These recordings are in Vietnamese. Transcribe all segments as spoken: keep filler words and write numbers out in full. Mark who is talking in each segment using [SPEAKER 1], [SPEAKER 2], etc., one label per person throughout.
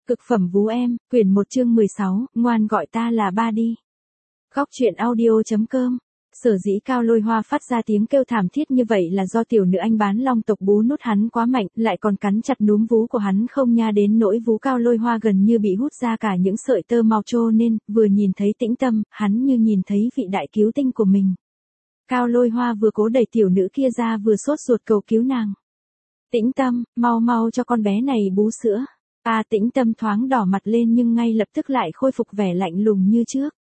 [SPEAKER 1] Cực phẩm vú em, quyển một chương mười sáu, ngoan gọi ta là ba đi. Góc truyện audio.com. Sở dĩ Cao Lôi Hoa phát ra tiếng kêu thảm thiết như vậy là do tiểu nữ anh bán long tộc bú nút hắn quá mạnh, lại còn cắn chặt núm vú của hắn không nha đến nỗi vú Cao Lôi Hoa gần như bị hút ra cả những sợi tơ màu trô nên, vừa nhìn thấy Tĩnh Tâm, hắn như nhìn thấy vị đại cứu tinh của mình. Cao Lôi Hoa vừa cố đẩy tiểu nữ kia ra vừa sốt ruột cầu cứu nàng. Tĩnh Tâm, mau mau cho con bé này bú sữa. A Tĩnh Tâm thoáng đỏ mặt lên nhưng ngay lập tức lại khôi phục vẻ lạnh lùng như trước.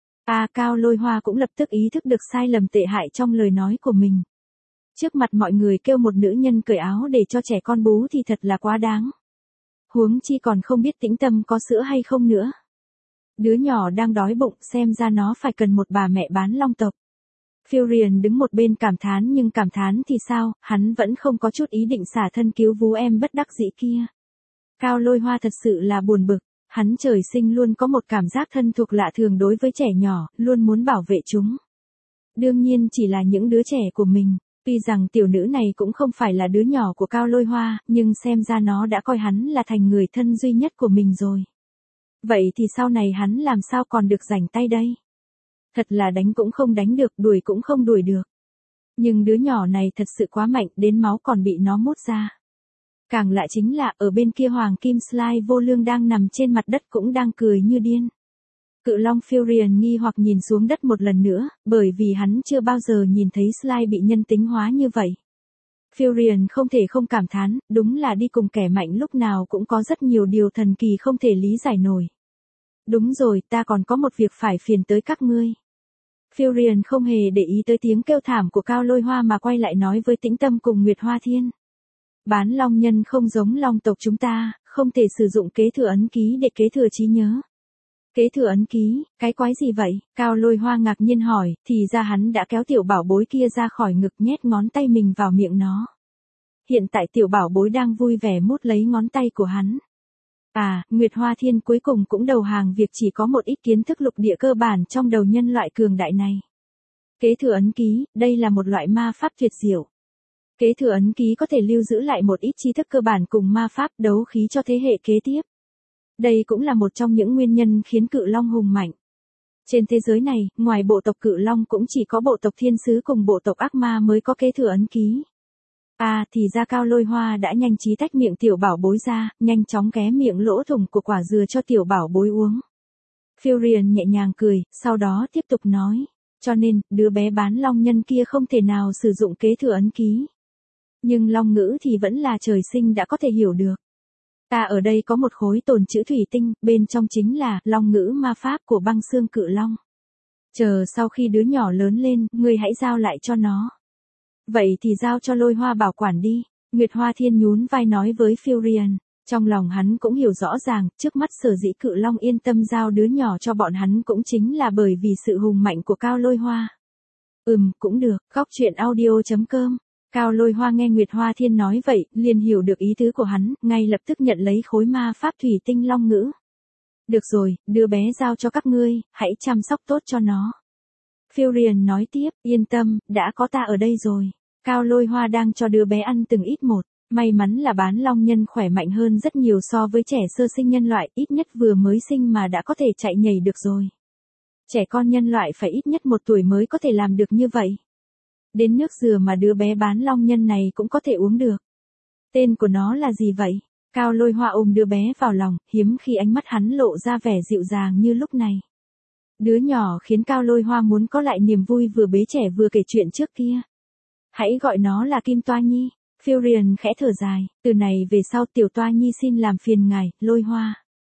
[SPEAKER 1] A Cao Lôi Hoa cũng lập tức ý thức được sai lầm tệ hại trong lời nói của mình. Trước mặt mọi người kêu một nữ nhân cởi áo để cho trẻ con bú thì thật là quá đáng. Huống chi còn không biết Tĩnh Tâm có sữa hay không nữa. Đứa nhỏ đang đói bụng xem ra nó phải cần một bà mẹ bán long tộc. Furion đứng một bên cảm thán nhưng cảm thán thì sao, hắn vẫn không có chút ý định xả thân cứu vú em bất đắc dĩ kia. Cao Lôi Hoa thật sự là buồn bực, hắn trời sinh luôn có một cảm giác thân thuộc lạ thường đối với trẻ nhỏ, luôn muốn bảo vệ chúng. Đương nhiên chỉ là những đứa trẻ của mình, tuy rằng tiểu nữ này cũng không phải là đứa nhỏ của Cao Lôi Hoa, nhưng xem ra nó đã coi hắn là thành người thân duy nhất của mình rồi. Vậy thì sau này hắn làm sao còn được rảnh tay đây? Thật là đánh cũng không đánh được, đuổi cũng không đuổi được. Nhưng đứa nhỏ này thật sự quá mạnh, đến máu còn bị nó mút ra. Càng lạ chính là ở bên kia Hoàng Kim Slime vô lương đang nằm trên mặt đất cũng đang cười như điên. Cự Long Furion nghi hoặc nhìn xuống đất một lần nữa, bởi vì hắn chưa bao giờ nhìn thấy Slime bị nhân tính hóa như vậy. Furion không thể không cảm thán, đúng là đi cùng kẻ mạnh lúc nào cũng có rất nhiều điều thần kỳ không thể lý giải nổi. Đúng rồi, ta còn có một việc phải phiền tới các ngươi. Furion không hề để ý tới tiếng kêu thảm của Cao Lôi Hoa mà quay lại nói với Tĩnh Tâm cùng Nguyệt Hoa Thiên. Bán long nhân không giống long tộc chúng ta, không thể sử dụng kế thừa ấn ký để kế thừa trí nhớ. Kế thừa ấn ký, cái quái gì vậy? Cao Lôi Hoa ngạc nhiên hỏi, thì ra hắn đã kéo tiểu bảo bối kia ra khỏi ngực nhét ngón tay mình vào miệng nó. Hiện tại tiểu bảo bối đang vui vẻ mút lấy ngón tay của hắn. À, Nguyệt Hoa Thiên cuối cùng cũng đầu hàng việc chỉ có một ít kiến thức lục địa cơ bản trong đầu nhân loại cường đại này. Kế thừa ấn ký, đây là một loại ma pháp tuyệt diệu. Kế thừa ấn ký có thể lưu giữ lại một ít tri thức cơ bản cùng ma pháp đấu khí cho thế hệ kế tiếp. Đây cũng là một trong những nguyên nhân khiến cự long hùng mạnh. Trên thế giới này, ngoài bộ tộc cự long cũng chỉ có bộ tộc thiên sứ cùng bộ tộc ác ma mới có kế thừa ấn ký. À, thì ra Cao Lôi Hoa đã nhanh trí tách miệng tiểu bảo bối ra, nhanh chóng ghé miệng lỗ thủng của quả dừa cho tiểu bảo bối uống. Furion nhẹ nhàng cười, sau đó tiếp tục nói. Cho nên, đứa bé bán long nhân kia không thể nào sử dụng kế thừa ấn ký. Nhưng long ngữ thì vẫn là trời sinh đã có thể hiểu được. Ta ở đây có một khối tồn trữ thủy tinh, bên trong chính là long ngữ ma pháp của băng xương cự long. Chờ sau khi đứa nhỏ lớn lên, ngươi hãy giao lại cho nó. Vậy thì giao cho Lôi Hoa bảo quản đi. Nguyệt Hoa Thiên nhún vai nói với Furion. Trong lòng hắn cũng hiểu rõ ràng, trước mắt sở dĩ cự long yên tâm giao đứa nhỏ cho bọn hắn cũng chính là bởi vì sự hùng mạnh của Cao Lôi Hoa. Ừm, cũng được, góc truyện audio.com. Cao Lôi Hoa nghe Nguyệt Hoa Thiên nói vậy, liền hiểu được ý tứ của hắn, ngay lập tức nhận lấy khối ma pháp thủy tinh long ngữ. Được rồi, đứa bé giao cho các ngươi, hãy chăm sóc tốt cho nó. Furion nói tiếp, yên tâm, đã có ta ở đây rồi. Cao Lôi Hoa đang cho đứa bé ăn từng ít một. May mắn là bán long nhân khỏe mạnh hơn rất nhiều so với trẻ sơ sinh nhân loại, ít nhất vừa mới sinh mà đã có thể chạy nhảy được rồi. Trẻ con nhân loại phải ít nhất một tuổi mới có thể làm được như vậy. Đến nước dừa mà đứa bé bán long nhân này cũng có thể uống được. Tên của nó là gì vậy? Cao Lôi Hoa ôm đứa bé vào lòng, hiếm khi ánh mắt hắn lộ ra vẻ dịu dàng như lúc này. Đứa nhỏ khiến Cao Lôi Hoa muốn có lại niềm vui vừa bế trẻ vừa kể chuyện trước kia. Hãy gọi nó là Kim Toa Nhi. Furion khẽ thở dài, từ này về sau tiểu Toa Nhi xin làm phiền ngài, Lôi Hoa.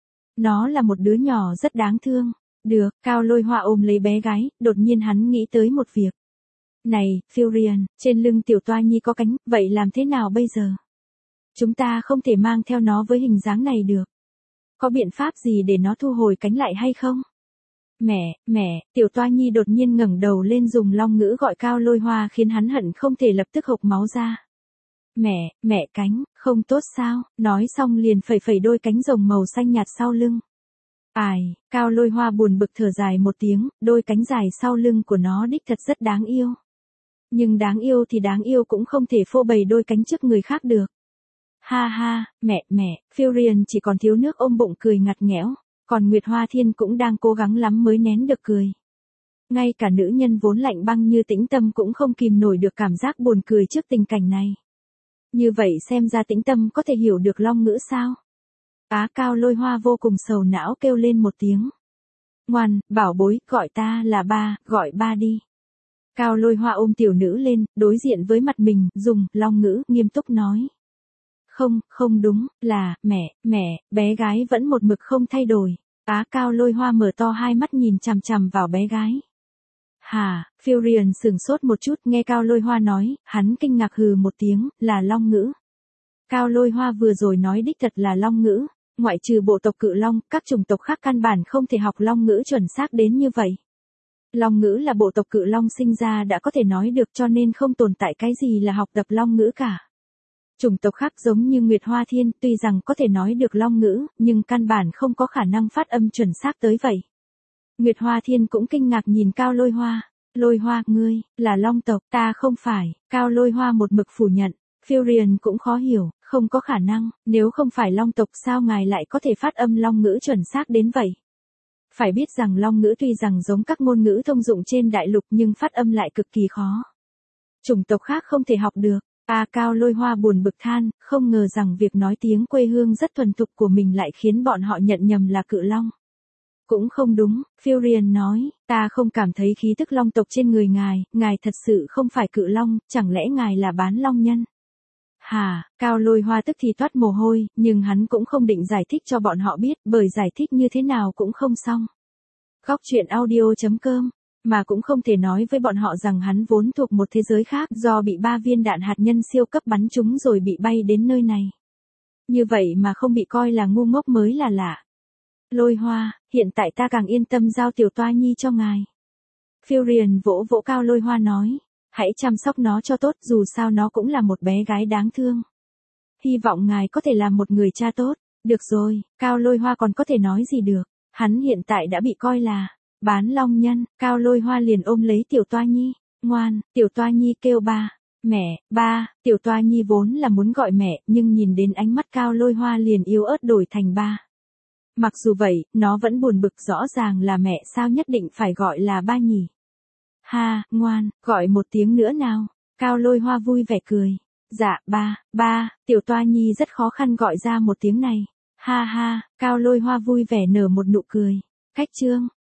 [SPEAKER 1] Nó là một đứa nhỏ rất đáng thương. Được, Cao Lôi Hoa ôm lấy bé gái, đột nhiên hắn nghĩ tới một việc. Này, Furion, trên lưng tiểu Toa Nhi có cánh, vậy làm thế nào bây giờ? Chúng ta không thể mang theo nó với hình dáng này được. Có biện pháp gì để nó thu hồi cánh lại hay không? Mẹ, mẹ, tiểu Toa Nhi đột nhiên ngẩng đầu lên dùng long ngữ gọi Cao Lôi Hoa khiến hắn hận không thể lập tức hộc máu ra. Mẹ, mẹ cánh, không tốt sao? Nói xong liền phẩy phẩy đôi cánh rồng màu xanh nhạt sau lưng. Ai, Cao Lôi Hoa buồn bực thở dài một tiếng, đôi cánh dài sau lưng của nó đích thật rất đáng yêu. Nhưng đáng yêu thì đáng yêu cũng không thể phô bày đôi cánh trước người khác được. Ha ha, mẹ, mẹ, Furion chỉ còn thiếu nước ôm bụng cười ngặt nghẽo, còn Nguyệt Hoa Thiên cũng đang cố gắng lắm mới nén được cười. Ngay cả nữ nhân vốn lạnh băng như Tĩnh Tâm cũng không kìm nổi được cảm giác buồn cười trước tình cảnh này. Như vậy xem ra Tĩnh Tâm có thể hiểu được long ngữ sao? Á Cao Lôi Hoa vô cùng sầu não kêu lên một tiếng. Ngoan, bảo bối, gọi ta là ba, gọi ba đi. Cao Lôi Hoa ôm tiểu nữ lên, đối diện với mặt mình, dùng long ngữ nghiêm túc nói. Không, không đúng, là, mẹ, mẹ, bé gái vẫn một mực không thay đổi. Á Cao Lôi Hoa mở to hai mắt nhìn chằm chằm vào bé gái. Hà, Furion sửng sốt một chút nghe Cao Lôi Hoa nói, hắn kinh ngạc hừ một tiếng, là long ngữ. Cao Lôi Hoa vừa rồi nói đích thật là long ngữ, ngoại trừ bộ tộc Cự Long, các chủng tộc khác căn bản không thể học long ngữ chuẩn xác đến như vậy. Long ngữ là bộ tộc Cự Long sinh ra đã có thể nói được cho nên không tồn tại cái gì là học tập long ngữ cả. Chủng tộc khác giống như Nguyệt Hoa Thiên tuy rằng có thể nói được long ngữ, nhưng căn bản không có khả năng phát âm chuẩn xác tới vậy. Nguyệt Hoa Thiên cũng kinh ngạc nhìn Cao Lôi Hoa. Lôi Hoa, ngươi, là long tộc, ta không phải. Cao Lôi Hoa một mực phủ nhận. Furion cũng khó hiểu, không có khả năng, nếu không phải long tộc sao ngài lại có thể phát âm long ngữ chuẩn xác đến vậy. Phải biết rằng long ngữ tuy rằng giống các ngôn ngữ thông dụng trên đại lục nhưng phát âm lại cực kỳ khó. Chủng tộc khác không thể học được. A Cao Lôi Hoa buồn bực than, không ngờ rằng việc nói tiếng quê hương rất thuần thục của mình lại khiến bọn họ nhận nhầm là Cự Long. Cũng không đúng, Furion nói, ta không cảm thấy khí tức long tộc trên người ngài, ngài thật sự không phải Cự Long, chẳng lẽ ngài là bán long nhân? Hà, Cao Lôi Hoa tức thì toát mồ hôi, nhưng hắn cũng không định giải thích cho bọn họ biết, bởi giải thích như thế nào cũng không xong. Góc truyện audio chấm com, mà cũng không thể nói với bọn họ rằng hắn vốn thuộc một thế giới khác do bị ba viên đạn hạt nhân siêu cấp bắn trúng rồi bị bay đến nơi này. Như vậy mà không bị coi là ngu ngốc mới là lạ. Lôi Hoa, hiện tại ta càng yên tâm giao tiểu Toa Nhi cho ngài. Furion vỗ vỗ Cao Lôi Hoa nói, hãy chăm sóc nó cho tốt dù sao nó cũng là một bé gái đáng thương. Hy vọng ngài có thể làm một người cha tốt. Được rồi, Cao Lôi Hoa còn có thể nói gì được, hắn hiện tại đã bị coi là bán long nhân. Cao Lôi Hoa liền ôm lấy tiểu Toa Nhi, ngoan, tiểu Toa Nhi kêu ba. Mẹ, ba, tiểu Toa Nhi vốn là muốn gọi mẹ nhưng nhìn đến ánh mắt Cao Lôi Hoa liền yếu ớt đổi thành ba. Mặc dù vậy, nó vẫn buồn bực rõ ràng là mẹ sao nhất định phải gọi là ba nhỉ. Ha, ngoan, gọi một tiếng nữa nào. Cao Lôi Hoa vui vẻ cười. Dạ, ba, ba, tiểu Toa Nhi rất khó khăn gọi ra một tiếng này. Ha ha, Cao Lôi Hoa vui vẻ nở một nụ cười. Cách chương.